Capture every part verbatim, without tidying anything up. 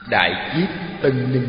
Đại kiếp Tân Ninh.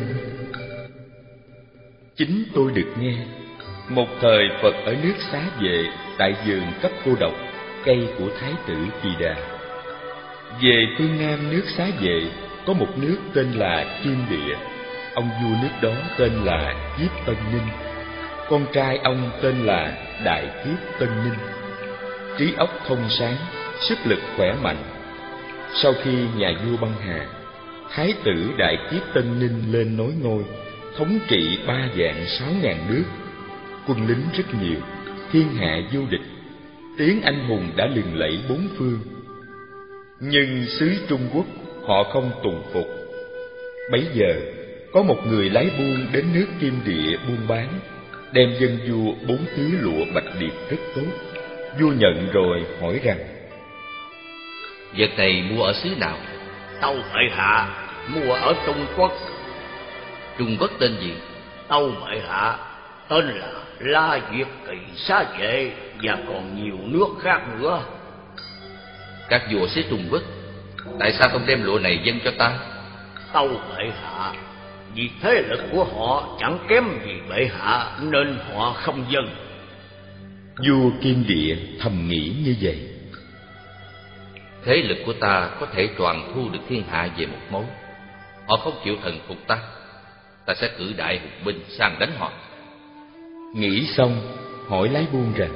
Chính tôi được nghe, một thời Phật ở nước Xá Vệ, tại vườn Cấp Cô Độc, cây của Thái tử Kỳ Đà. Về phương Nam nước Xá Vệ có một nước tên là Kim Địa. Ông vua nước đó tên là Kiếp Tân Ninh. Con trai ông tên là Đại Kiếp Tân Ninh. Trí óc thông sáng, sức lực khỏe mạnh. Sau khi nhà vua băng hà, Thái tử Đại Kiếp Tân Ninh lên nối ngôi, thống trị ba vạn sáu ngàn nước. Quân lính rất nhiều, thiên hạ vô địch, tiếng anh hùng đã lừng lẫy bốn phương. Nhưng xứ Trung Quốc họ không tùng phục. Bấy giờ có một người lái buôn đến nước Kim Địa buôn bán, đem dân vua bốn thứ lụa bạch điệp rất tốt. Vua nhận rồi hỏi rằng: vật này mua ở xứ nào? Tâu bệ hạ, mua ở Trung Quốc. Trung Quốc tên gì? Tâu bệ hạ, tên là La Việt Kỳ Xá Vệ, và còn nhiều nước khác nữa. Các vua xứ Trung Quốc, tại sao không đem lụa này dâng cho ta? Tâu bệ hạ, vì thế lực của họ chẳng kém gì bệ hạ, nên họ không dâng. Vua Kim Địa thầm nghĩ như vậy. Thế lực của ta có thể toàn thu được thiên hạ về một mối. Họ không chịu thần phục ta, ta sẽ cử đại hùng binh sang đánh họ. Nghĩ xong, hỏi lái buôn rằng: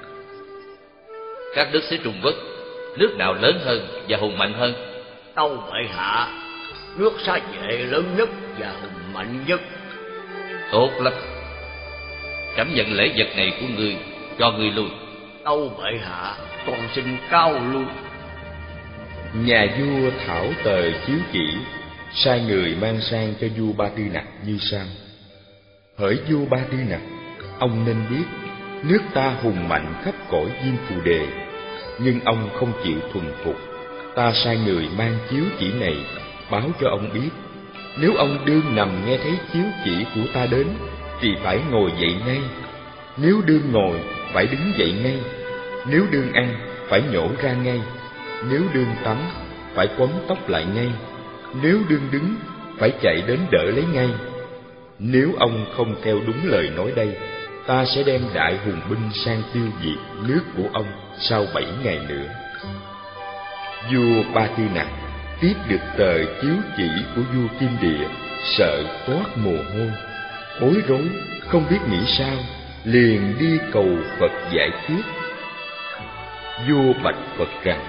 các nước xứ Trung Quốc, nước nào lớn hơn và hùng mạnh hơn? Tâu bệ hạ, nước Xá Vệ lớn nhất và hùng mạnh nhất. Tốt lắm, cảm nhận lễ vật này của ngươi, cho ngươi lui. Tâu bệ hạ, con xin cao lui. Nhà vua thảo tờ chiếu chỉ, sai người mang sang cho vua Ba Tư Nặc như sau: hỡi vua Ba Tư Nặc, ông nên biết nước ta hùng mạnh khắp cõi Diêm Phù Đề, nhưng ông không chịu thuần phục. Ta sai người mang chiếu chỉ này báo cho ông biết, nếu ông đương nằm nghe thấy chiếu chỉ của ta đến thì phải ngồi dậy ngay, nếu đương ngồi phải đứng dậy ngay, nếu đương ăn phải nhổ ra ngay, nếu đương tắm phải quấn tóc lại ngay, nếu đương đứng phải chạy đến đỡ lấy ngay. Nếu ông không theo đúng lời nói đây, ta sẽ đem đại hùng binh sang tiêu diệt nước của ông sau bảy ngày nữa. Vua Ba Tư Nặc tiếp được tờ chiếu chỉ của vua Kim Địa, sợ toát mồ hôi, bối rối không biết nghĩ sao, liền đi cầu Phật giải quyết. Vua bạch Phật rằng: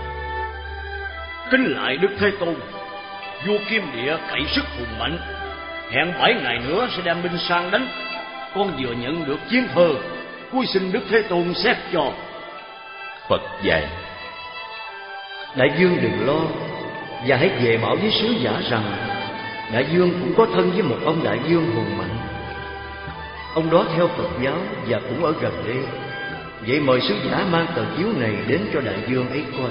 kính lại Đức Thế Tôn, vua Kim Địa cậy sức hùng mạnh, hẹn bảy ngày nữa sẽ đem binh sang đánh. Con vừa nhận được chiến thơ, cúi xin Đức Thế Tôn xét cho. Phật dạy: đại vương đừng lo, và hãy về bảo với sứ giả rằng đại vương cũng có thân với một ông đại vương hùng mạnh. Ông đó theo Phật giáo và cũng ở gần đây. Vậy mời sứ giả mang tờ chiếu này đến cho đại vương ấy coi.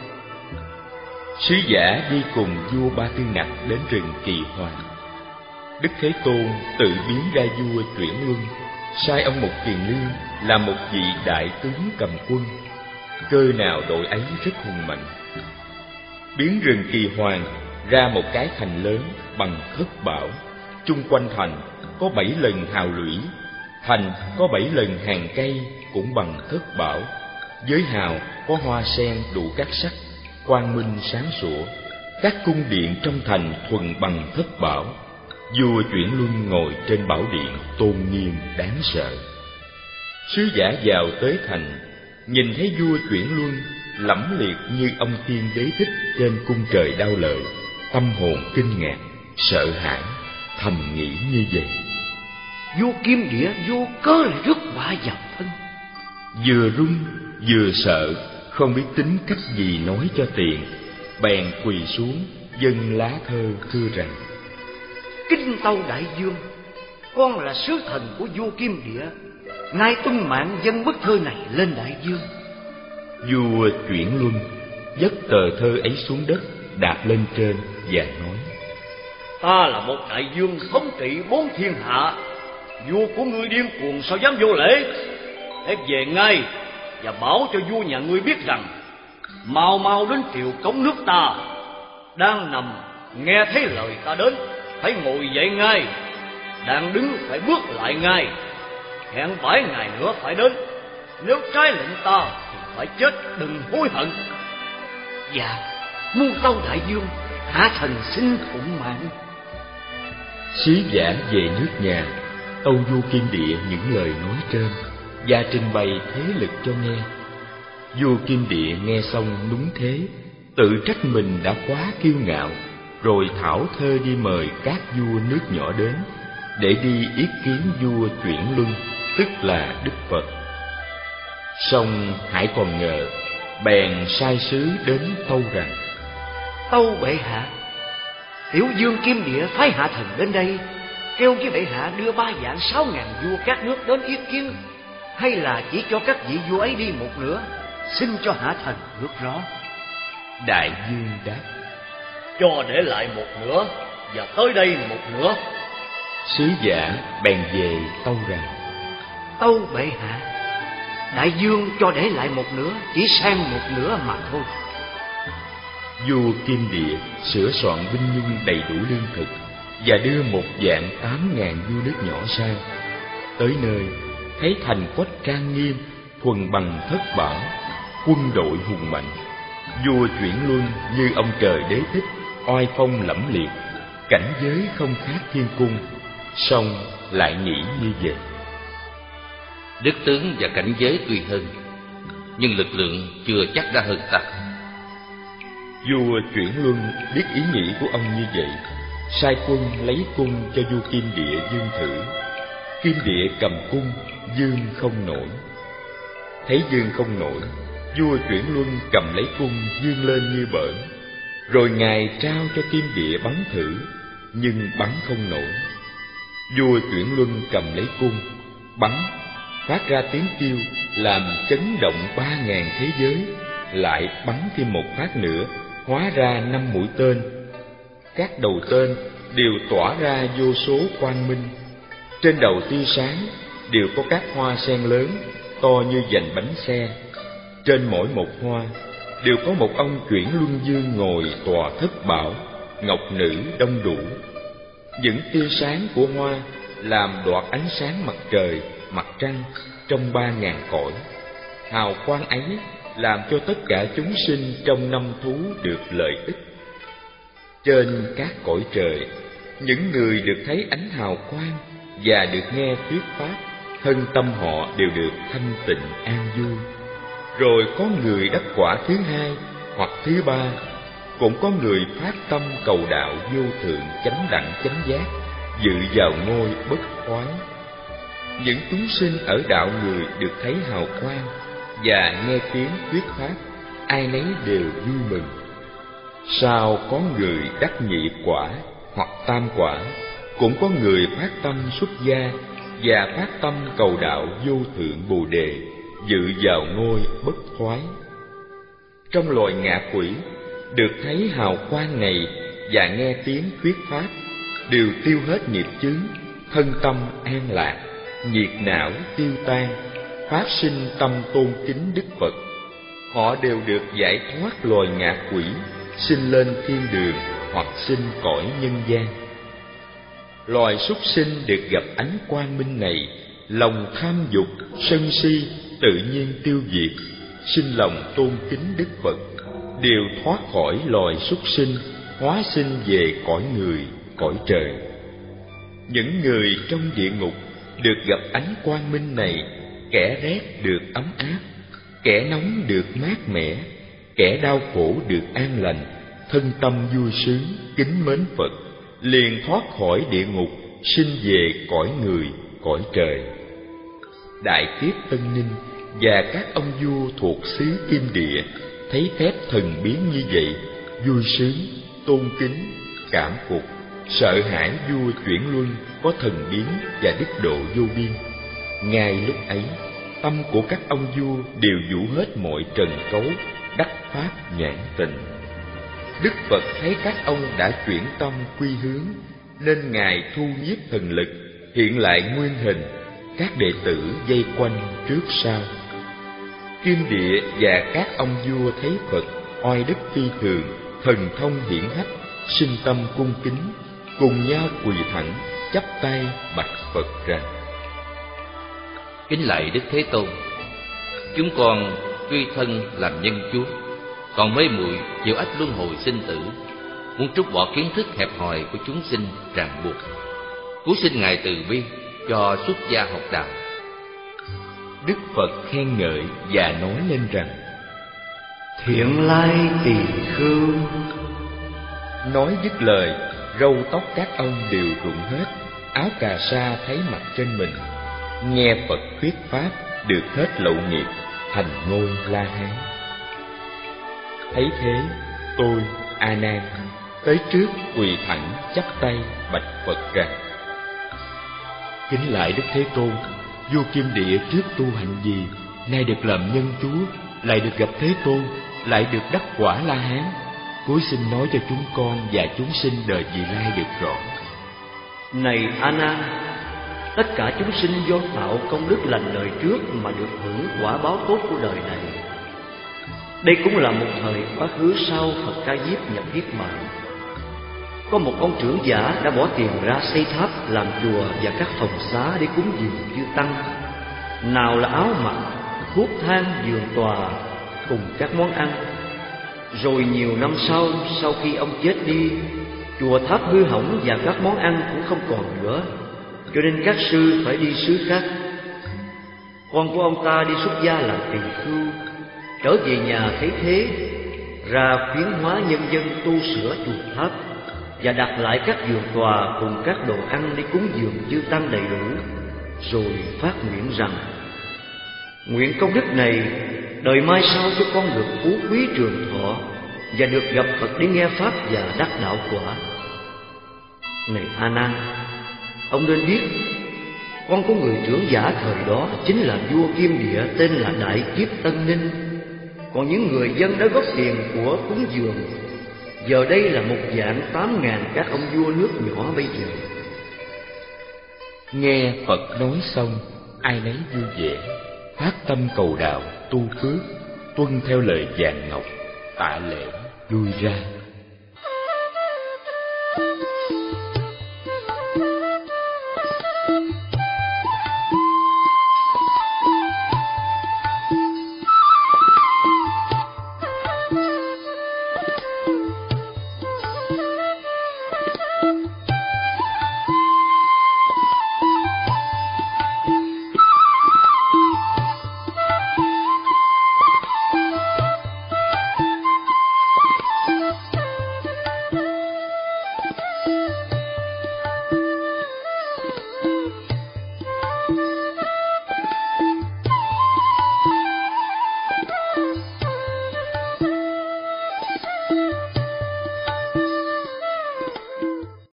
Sứ giả đi cùng vua Ba Tư Nặc đến rừng Kỳ Hoàng. Đức Thế Tôn tự biến ra vua Chuyển Luân, sai ông một kiền liên là một vị đại tướng cầm quân. Cơ nào đội ấy rất hùng mạnh. Biến rừng Kỳ Hoàng ra một cái thành lớn bằng thất bảo. Chung quanh thành có bảy lần hào lũy, thành có bảy lần hàng cây cũng bằng thất bảo. Dưới hào có hoa sen đủ các sắc, quang minh sáng sủa. Các cung điện trong thành thuần bằng thất bảo. Vua Chuyển Luân ngồi trên bảo điện tôn nghiêm đáng sợ. Sứ giả vào tới thành, nhìn thấy vua Chuyển Luân lẫm liệt như ông tiên đế thích trên cung trời đao lợi, tâm hồn kinh ngạc, sợ hãi, thầm nghĩ như vậy: vua Kim Địa vô cớ lại rước họa vào thân. Vừa run vừa sợ, không biết tính cách gì nói cho tiện, bèn quỳ xuống dâng lá thơ thưa rằng: kính tâu đại vương, con là sứ thần của vua Kim Địa, nay tuân mạng dâng bức thơ này lên đại vương. Vua Chuyển Luân dứt tờ thơ ấy xuống đất, đạp lên trên và nói: ta là một đại vương thống trị bốn thiên hạ, vua của ngươi điên cuồng sao dám vô lễ. Hãy về ngay và báo cho vua nhà ngươi biết rằng mau mau đến triều cống nước ta, đang nằm nghe thấy lời ta đến phải ngồi dậy ngay, đang đứng phải bước lại ngay. Hẹn bảy ngày nữa phải đến, nếu trái lệnh ta thì phải chết, đừng hối hận. Dạ, muôn tâu đại vương, hạ thần xin phụng mạng. Sứ giả về nước nhà, tâu vua Kim Địa những lời nói trên và trình bày thế lực cho nghe. Vua Kim Địa nghe xong đúng thế, tự trách mình đã quá kiêu ngạo, rồi thảo thơ đi mời các vua nước nhỏ đến để đi yết kiến vua Chuyển Luân, tức là Đức Phật. Song hãy còn ngờ, bèn sai sứ đến tâu rằng: Tâu bệ hạ, tiểu vương Kim Địa phái hạ thần đến đây, kêu với bệ hạ đưa ba vạn sáu ngàn vua các nước đến yết kiến, hay là chỉ cho các vị vua ấy đi một nửa? Xin cho hạ thần biết rõ. Đại vương đáp: Cho để lại một nửa, và tới đây một nửa. Sứ giả bèn về tâu rằng: Tâu bệ hạ, đại vương cho để lại một nửa, chỉ sang một nửa mà thôi. Vua Kim Địa sửa soạn binh nhung đầy đủ lương thực và đưa một vạn tám ngàn vua nước nhỏ sang. Tới nơi thấy thành quách trang nghiêm, thuần bằng thất bảo, quân đội hùng mạnh. Vua Chuyển Luân như ông trời đế thích, oai phong lẫm liệt, cảnh giới không khác thiên cung, song lại nghĩ như vậy: Đức tướng và cảnh giới tuy hơn, nhưng lực lượng chưa chắc đã hơn ta. Vua Chuyển Luân biết ý nghĩ của ông như vậy, sai quân lấy cung cho vua Kim Địa dương thử. Kim Địa cầm cung, dương không nổi. Thấy dương không nổi, vua Chuyển Luân cầm lấy cung dương lên như bỡn, rồi ngài trao cho Kim Địa bắn thử, nhưng bắn không nổi. Vua Chuyển Luân cầm lấy cung bắn, phát ra tiếng kêu làm chấn động ba ngàn thế giới, lại bắn thêm một phát nữa, hóa ra năm mũi tên. Các đầu tên đều tỏa ra vô số quang minh. Trên đầu tia sáng đều có các hoa sen lớn, to như vành bánh xe. Trên mỗi một hoa đều có một ông Chuyển Luân Dương ngồi tòa thất bảo, ngọc nữ đông đủ. Những tia sáng của hoa làm đoạt ánh sáng mặt trời, mặt trăng trong ba ngàn cõi. Hào quang ấy làm cho tất cả chúng sinh trong năm thú được lợi ích. Trên các cõi trời, những người được thấy ánh hào quang và được nghe thuyết pháp, thân tâm họ đều được thanh tịnh an vui. Rồi có người đắc quả thứ hai hoặc thứ ba, cũng có người phát tâm cầu đạo vô thượng chánh đẳng chánh giác, dự vào ngôi bất thoái. Những chúng sinh ở đạo người được thấy hào quang và nghe tiếng thuyết pháp, ai nấy đều vui mừng. Sao có người đắc nhị quả hoặc tam quả, cũng có người phát tâm xuất gia và phát tâm cầu đạo vô thượng Bồ Đề, dự vào ngôi bất thoái. Trong loài ngạ quỷ, được thấy hào quang này và nghe tiếng thuyết pháp, đều tiêu hết nghiệp chướng, thân tâm an lạc, nhiệt não tiêu tan, phát sinh tâm tôn kính Đức Phật. Họ đều được giải thoát loài ngạ quỷ, sinh lên thiên đường hoặc sinh cõi nhân gian. Loài súc sinh được gặp ánh quang minh này, lòng tham dục, sân si tự nhiên tiêu diệt, sinh lòng tôn kính Đức Phật, đều thoát khỏi loài súc sinh, hóa sinh về cõi người, cõi trời. Những người trong địa ngục được gặp ánh quang minh này, kẻ rét được ấm áp, kẻ nóng được mát mẻ, kẻ đau khổ được an lành, thân tâm vui sướng, kính mến Phật, liền thoát khỏi địa ngục, sinh về cõi người, cõi trời. Đại Kiếp Tân Ninh và các ông vua thuộc xứ Kim Địa thấy phép thần biến như vậy, vui sướng, tôn kính, cảm phục, sợ hãi vua Chuyển Luân có thần biến và đức độ vô biên. Ngay lúc ấy, tâm của các ông vua đều vũ hết mọi trần cấu, đắc pháp nhãn tình. Đức Phật thấy các ông đã chuyển tâm quy hướng, nên ngài thu nhiếp thần lực, hiện lại nguyên hình, các đệ tử vây quanh trước sau. Kim Địa và các ông vua thấy Phật oai đức phi thường, thần thông hiển hách, sinh tâm cung kính, cùng nhau quỳ thẳng, chắp tay bạch Phật rằng: Kính lạy Đức Thế Tôn, chúng con tuy thân làm nhân Chúa, còn mê muội chịu ách luân hồi sinh tử, muốn trút bỏ kiến thức hẹp hòi của chúng sinh ràng buộc, cứu xin Ngài từ bi cho xuất gia học đạo. Đức Phật khen ngợi và nói lên rằng: Thiện lai tỳ khưu. Nói dứt lời, râu tóc các ông đều rụng hết, áo cà sa thấy mặt trên mình. Nghe Phật thuyết pháp, được hết lậu nghiệp, thành ngôi La Hán. Thấy thế, tôi A Nan tới trước quỳ thẳng chắp tay bạch Phật rằng: Kính lạy Đức Thế Tôn, vua Kim Địa trước tu hành gì, nay được làm nhân Chúa, lại được gặp Thế Tôn, lại được đắc quả La Hán. Cúi xin nói cho chúng con và chúng sinh đời vị lai được rõ. Này A Nan, tất cả chúng sinh do tạo công đức lành đời trước mà được hưởng quả báo tốt của đời này. Đây cũng là một thời quá khứ sau Phật Ca Diếp nhập Niết Bàn. Có một ông trưởng giả đã bỏ tiền ra xây tháp, làm chùa và các phòng xá để cúng dường chư tăng. Nào là áo mặc, thuốc thang, giường tòa cùng các món ăn. Rồi nhiều năm sau, sau khi ông chết đi, chùa tháp hư hỏng và các món ăn cũng không còn nữa, cho nên các sư phải đi xứ khác. Con của ông ta đi xuất gia làm tỳ khưu, trở về nhà thấy thế, ra khuyến hóa nhân dân tu sửa chùa tháp và đặt lại các giường tòa cùng các đồ ăn để cúng dường chư tăng đầy đủ, rồi phát nguyện rằng: Nguyện công đức này đời mai sau cho con được phú quý trường thọ và được gặp Phật để nghe pháp và đắc đạo quả. Này A Nan, ông nên biết, con của người trưởng giả thời đó chính là vua Kim Địa tên là Đại Kiếp Tân Ninh. Còn những người dân đã góp tiền của cúng dường, giờ đây là một vạn tám ngàn các ông vua nước nhỏ bây giờ. Nghe Phật nói xong, ai nấy vui vẻ, phát tâm cầu đạo tu phước, tuân theo lời vàng ngọc, tạ lễ lui ra.